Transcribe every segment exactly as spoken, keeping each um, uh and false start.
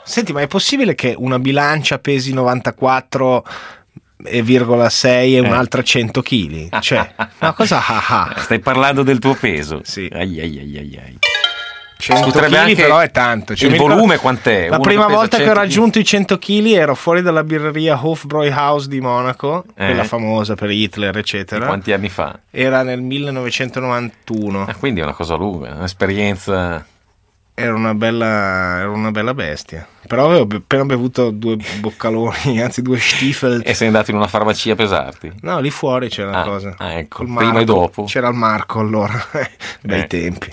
Senti, ma è possibile che una bilancia pesi novantaquattro virgola sei e Eh. un'altra cento chili? Cioè, ma cosa ah ah? Stai parlando del tuo peso? Sì. Ai ai ai ai ai. cento Potrebbe chili anche- però è tanto. Cioè, il mi ricordo- volume quant'è? La Uno prima che pesa volta che ho cento raggiunto i cento chili ero fuori dalla birreria Hofbräuhaus di Monaco, Eh. quella famosa per Hitler Di eccetera. quanti anni fa? Era nel millenovecentonovantuno. Ah, quindi è una cosa lunga, un'esperienza. Era una bella, era una bella bestia. Però avevo be- appena bevuto due boccaloni, anzi due Stiefel. E sei andato in una farmacia a pesarti? No, lì fuori c'era una Ah, cosa. ah, ecco, Col prima e Marco. dopo. C'era il Marco allora, bei Eh. tempi.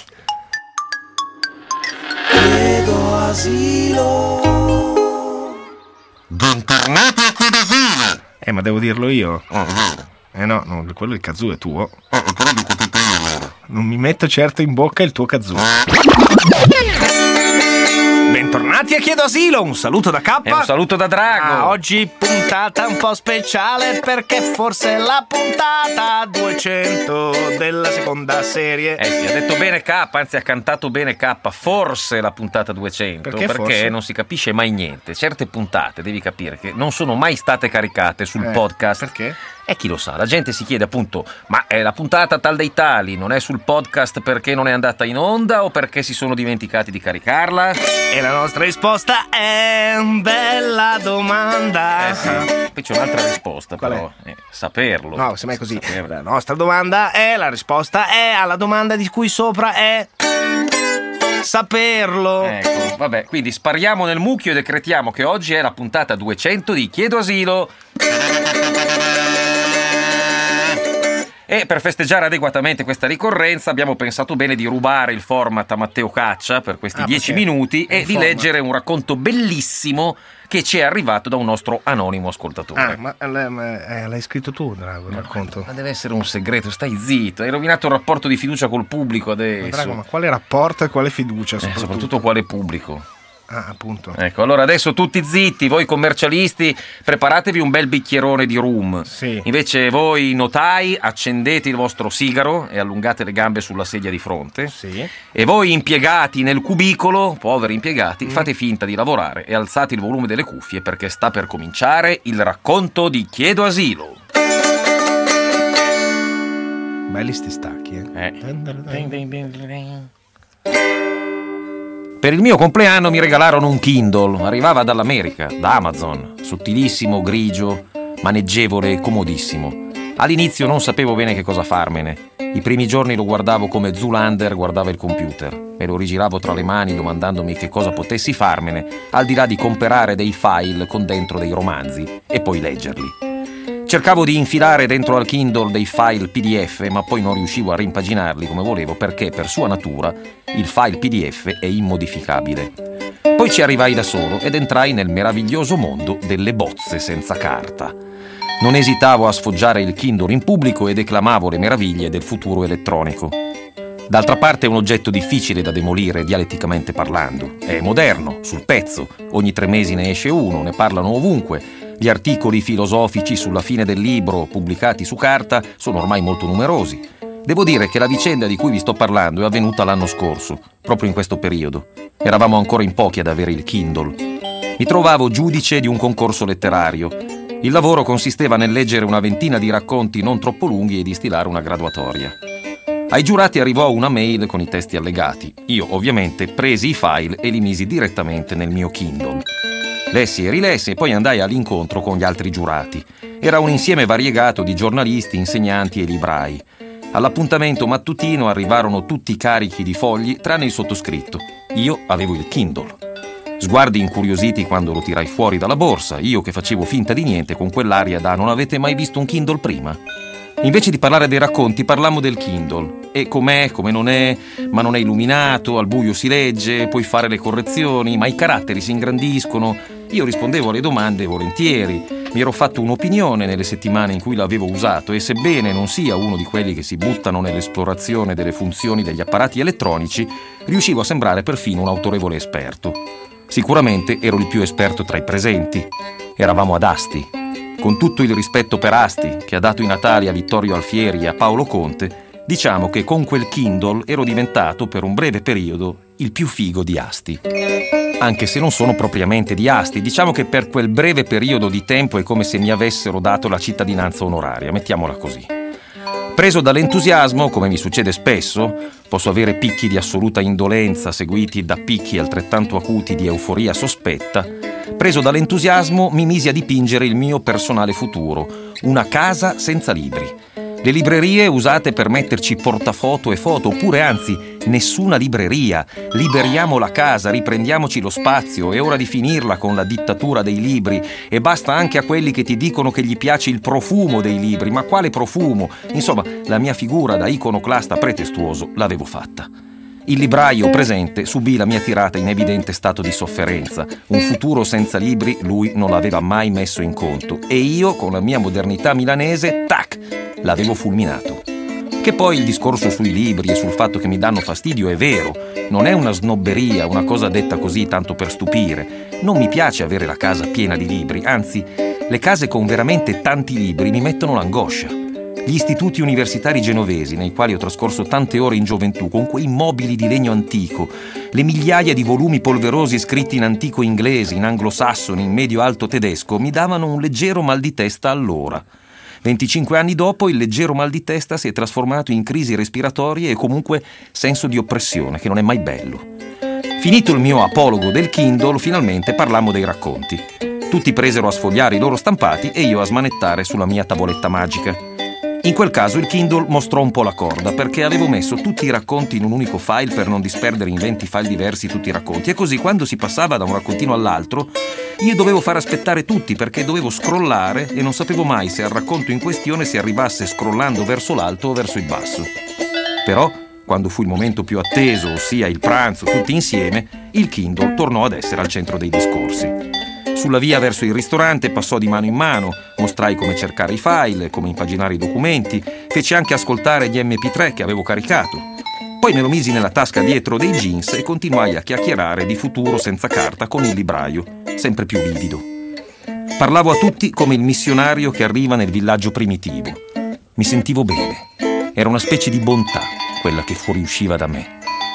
Chiedo asilo. Bentornati a Chiedo Asilo. Eh, ma devo dirlo io? Oh, è vero. Eh no, no, quello il kazoo è tuo. Eh, però dico tutto io allora. Non mi metto certo in bocca il tuo kazoo. Bentornati a Chiedo Asilo, un saluto da K. E un saluto da Drago. Ah, oggi puntata un po' speciale perché forse è la puntata duecento della seconda serie. Eh sì, ha detto bene K, anzi ha cantato bene K, forse la puntata duecento, Perché forse? non si capisce mai niente. Certe puntate, devi capire, che non sono mai state caricate sul Eh, podcast. Perché? E chi lo sa, la gente si chiede appunto, ma è la puntata tal dei tali non è sul podcast perché non è andata in onda o perché si sono dimenticati di caricarla? E la nostra risposta è bella domanda. Eh sì, poi c'è un'altra risposta. Qual però, eh, saperlo. No, semmai è così. Saperlo. La nostra domanda è, la risposta è alla domanda di cui sopra è saperlo. Ecco, vabbè, quindi spariamo nel mucchio e decretiamo che oggi è la puntata duecento di Chiedo Asilo. E per festeggiare adeguatamente questa ricorrenza abbiamo pensato bene di rubare il format a Matteo Caccia per questi Ah, dieci perché? minuti e Un di format. leggere un racconto bellissimo che ci è arrivato da un nostro anonimo ascoltatore. Ah, ma eh, ma, eh, l'hai scritto tu, Drago, il racconto. Ma deve essere un segreto, stai zitto, hai rovinato il rapporto di fiducia col pubblico Ma adesso. Drago, ma quale rapporto e quale fiducia? Eh, Soprattutto, soprattutto quale pubblico. Ah, appunto. Ecco, allora adesso tutti zitti, voi commercialisti preparatevi un bel bicchierone di rum. Sì. Invece voi notai accendete il vostro sigaro e allungate le gambe sulla sedia di fronte. Sì. E voi impiegati nel cubicolo, poveri impiegati, Mm. fate finta di lavorare e alzate il volume delle cuffie perché sta per cominciare il racconto di Chiedo Asilo. Belli sti stacchi, eh. Eh. Per il mio compleanno mi regalarono un Kindle, arrivava dall'America, da Amazon, sottilissimo, grigio, maneggevole e comodissimo. All'inizio non sapevo bene che cosa farmene. I primi giorni lo guardavo come Zoolander guardava il computer e lo rigiravo tra le mani domandandomi che cosa potessi farmene, al di là di comprare dei file con dentro dei romanzi e poi leggerli. Cercavo di infilare dentro al Kindle dei file P D F, ma poi non riuscivo a rimpaginarli come volevo perché, per sua natura, il file P D F è immodificabile. Poi ci arrivai da solo ed entrai nel meraviglioso mondo delle bozze senza carta. Non esitavo a sfoggiare il Kindle in pubblico e declamavo le meraviglie del futuro elettronico. D'altra parte è un oggetto difficile da demolire dialetticamente parlando. È moderno, sul pezzo, ogni tre mesi ne esce uno, ne parlano ovunque. Gli articoli filosofici sulla fine del libro, pubblicati su carta, sono ormai molto numerosi. Devo dire che la vicenda di cui vi sto parlando è avvenuta l'anno scorso, proprio in questo periodo. Eravamo ancora in pochi ad avere il Kindle. Mi trovavo giudice di un concorso letterario. Il lavoro consisteva nel leggere una ventina di racconti non troppo lunghi e di stilare una graduatoria. Ai giurati arrivò una mail con i testi allegati. Io, ovviamente, presi i file e li misi direttamente nel mio Kindle. Lessi e rilessi e poi andai all'incontro con gli altri giurati. Era un insieme variegato di giornalisti, insegnanti e librai. All'appuntamento mattutino arrivarono tutti carichi di fogli tranne il sottoscritto. Io avevo il Kindle. Sguardi incuriositi quando lo tirai fuori dalla borsa, io che facevo finta di niente con quell'aria da non avete mai visto un Kindle prima? Invece di parlare dei racconti parlammo del Kindle. E com'è, come non è, ma non è illuminato, al buio si legge, puoi fare le correzioni, ma i caratteri si ingrandiscono. Io rispondevo alle domande volentieri. Mi ero fatto un'opinione nelle settimane in cui l'avevo usato e sebbene non sia uno di quelli che si buttano nell'esplorazione delle funzioni degli apparati elettronici, riuscivo a sembrare perfino un autorevole esperto. Sicuramente ero il più esperto tra i presenti. Eravamo ad Asti. Con tutto il rispetto per Asti, che ha dato i Natali a Vittorio Alfieri e a Paolo Conte, diciamo che con quel Kindle ero diventato per un breve periodo il più figo di Asti. anche se non sono propriamente di Asti. Diciamo che per quel breve periodo di tempo è come se mi avessero dato la cittadinanza onoraria, mettiamola così. Preso dall'entusiasmo, come mi succede spesso, posso avere picchi di assoluta indolenza seguiti da picchi altrettanto acuti di euforia sospetta. Preso dall'entusiasmo mi misi a dipingere il mio personale futuro, una casa senza libri. Le librerie usate per metterci portafoto e foto, oppure anzi, nessuna libreria. Liberiamo la casa, riprendiamoci lo spazio, è ora di finirla con la dittatura dei libri. E basta anche a quelli che ti dicono che gli piace il profumo dei libri. Ma quale profumo? Insomma, la mia figura da iconoclasta pretestuoso l'avevo fatta. Il libraio presente subì la mia tirata in evidente stato di sofferenza. Un futuro senza libri lui non l'aveva mai messo in conto. E io, con la mia modernità milanese, tac, l'avevo fulminato. Che poi il discorso sui libri e sul fatto che mi danno fastidio è vero. Non è una snobberia, una cosa detta così tanto per stupire. Non mi piace avere la casa piena di libri. Anzi, le case con veramente tanti libri mi mettono l'angoscia. Gli istituti universitari genovesi, nei quali ho trascorso tante ore in gioventù, con quei mobili di legno antico, le migliaia di volumi polverosi scritti in antico inglese, in anglosassone, in medio-alto tedesco, mi davano un leggero mal di testa allora. venticinque anni dopo il leggero mal di testa si è trasformato in crisi respiratorie e comunque senso di oppressione, che non è mai bello. Finito il mio apologo del Kindle, finalmente parlammo dei racconti. Tutti presero a sfogliare i loro stampati e io a smanettare sulla mia tavoletta magica. In quel caso il Kindle mostrò un po' la corda, perché avevo messo tutti i racconti in un unico file per non disperdere in venti file diversi tutti i racconti, e così quando si passava da un raccontino all'altro io dovevo far aspettare tutti, perché dovevo scrollare e non sapevo mai se al racconto in questione si arrivasse scrollando verso l'alto o verso il basso. Però, quando fu il momento più atteso, ossia il pranzo tutti insieme, il Kindle tornò ad essere al centro dei discorsi. Sulla via verso il ristorante passò di mano in mano, mostrai come cercare i file, come impaginare i documenti, feci anche ascoltare gli emme pi tre che avevo caricato. Poi me lo misi nella tasca dietro dei jeans e continuai a chiacchierare di futuro senza carta con il libraio, sempre più livido. Parlavo a tutti come il missionario che arriva nel villaggio primitivo. Mi sentivo bene. Era una specie di bontà quella che fuoriusciva da me.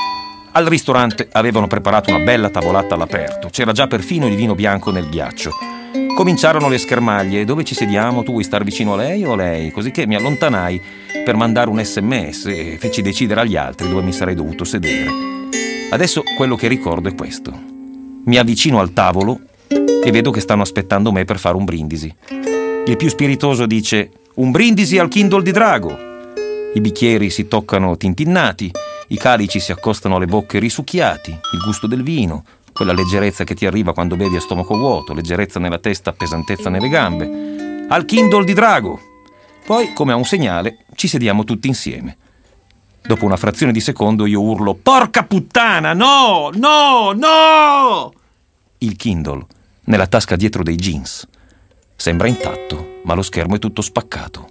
Al ristorante avevano preparato una bella tavolata all'aperto, c'era già perfino il vino bianco nel ghiaccio. Cominciarono le schermaglie: dove ci sediamo? Tu vuoi star vicino a lei o a lei? Così che mi allontanai per mandare un sms e feci decidere agli altri dove mi sarei dovuto sedere. Adesso quello che ricordo è questo: mi avvicino al tavolo e vedo che stanno aspettando me per fare un brindisi. Il più spiritoso dice: un brindisi al Kindle di Drago. I bicchieri si toccano tintinnati, i calici si accostano alle bocche risucchiati, il gusto del vino, quella leggerezza che ti arriva quando bevi a stomaco vuoto, leggerezza nella testa, pesantezza nelle gambe. Al Kindle di Drago! Poi, come a un segnale, ci sediamo tutti insieme. Dopo una frazione di secondo io urlo: porca puttana, no, no, no! Il Kindle, nella tasca dietro dei jeans. Sembra intatto, ma lo schermo è tutto spaccato.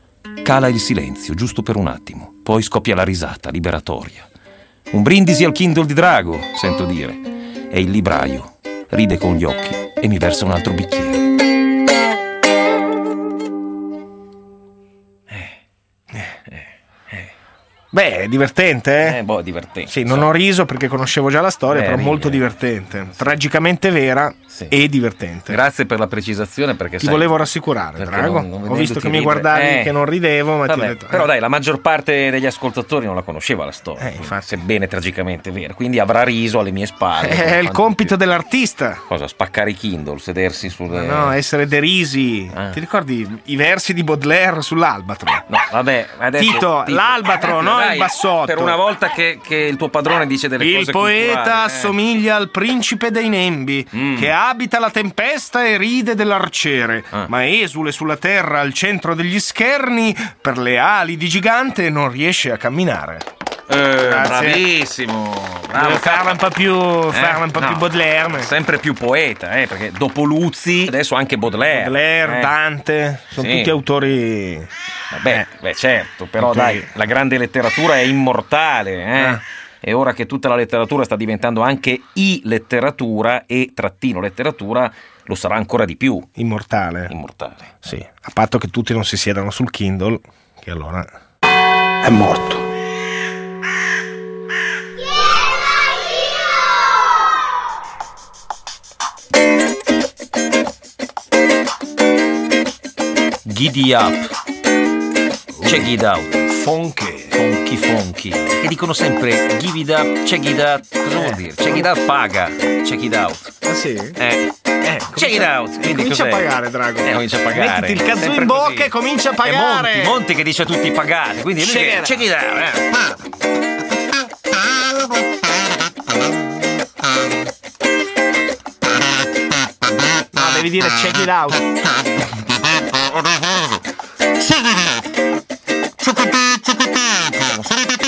Cala il silenzio, giusto per un attimo. Poi scoppia la risata, liberatoria. Un brindisi al Kindle di Drago, sento dire. E il libraio ride con gli occhi e mi versa un altro bicchiere. Beh, è divertente, eh? Eh, boh, divertente. Sì, non ho riso perché conoscevo già la storia, Beh, però ride. molto divertente. Tragicamente vera Sì. e divertente. Grazie per la precisazione, perché Ti sai, volevo rassicurare, perché Drago. non- non Ho vedendoti visto che mi ridere- guardavi eh. che non ridevo, ma ti ho Vabbè, detto... però eh. dai, la maggior parte degli ascoltatori non la conosceva la storia, Eh, infatti. sebbene tragicamente vera, quindi avrà riso alle mie spalle. È il Quanto compito più. dell'artista. Cosa? Spaccare i Kindle, sedersi sulle... No, essere derisi. Ah. Ti ricordi i versi di Baudelaire sull'albatro? No, vabbè, adesso... Tito, l'albatro, no il bassotto. Per una volta che, che il tuo padrone dice delle Il cose poeta culturali, eh. assomiglia al principe dei Nembi, Mm. che abita la tempesta e ride dell'arciere, Ah. ma esule sulla terra al centro degli scherni per le ali di gigante e non riesce a camminare. Eh, Grazie. bravissimo. Bravo, Deve farla un po' più, farla un po' Eh, no. più Baudelaire. Sempre più poeta, eh, perché dopo Luzzi adesso anche Baudelaire. Baudelaire, eh. Dante, sono Sì. tutti autori. Vabbè, Eh. beh, certo, però Ok. dai, la grande letteratura è immortale, eh? Ah. E ora che tutta la letteratura sta diventando anche i-letteratura e trattino letteratura, lo sarà ancora di più Immortale. immortale. Sì, a patto che tutti non si siedano sul Kindle, che allora... È morto. Giddy up. Check it out. Fonche. Fonky fonky. Che dicono sempre give it up, check it out. Cosa vuol dire? Check it out paga. Check it out. Ah sì? Eh. Eh, Check it out. Quindi comincia cos'è? a pagare, Drago. Eh, comincia a pagare. Mettiti il kazoo Sempre in bocca così. e comincia a È pagare. Monti, Monti che dice a tutti pagate. Quindi lui Check che- it out. check it out. Eh. No, devi dire check it out. Check it out.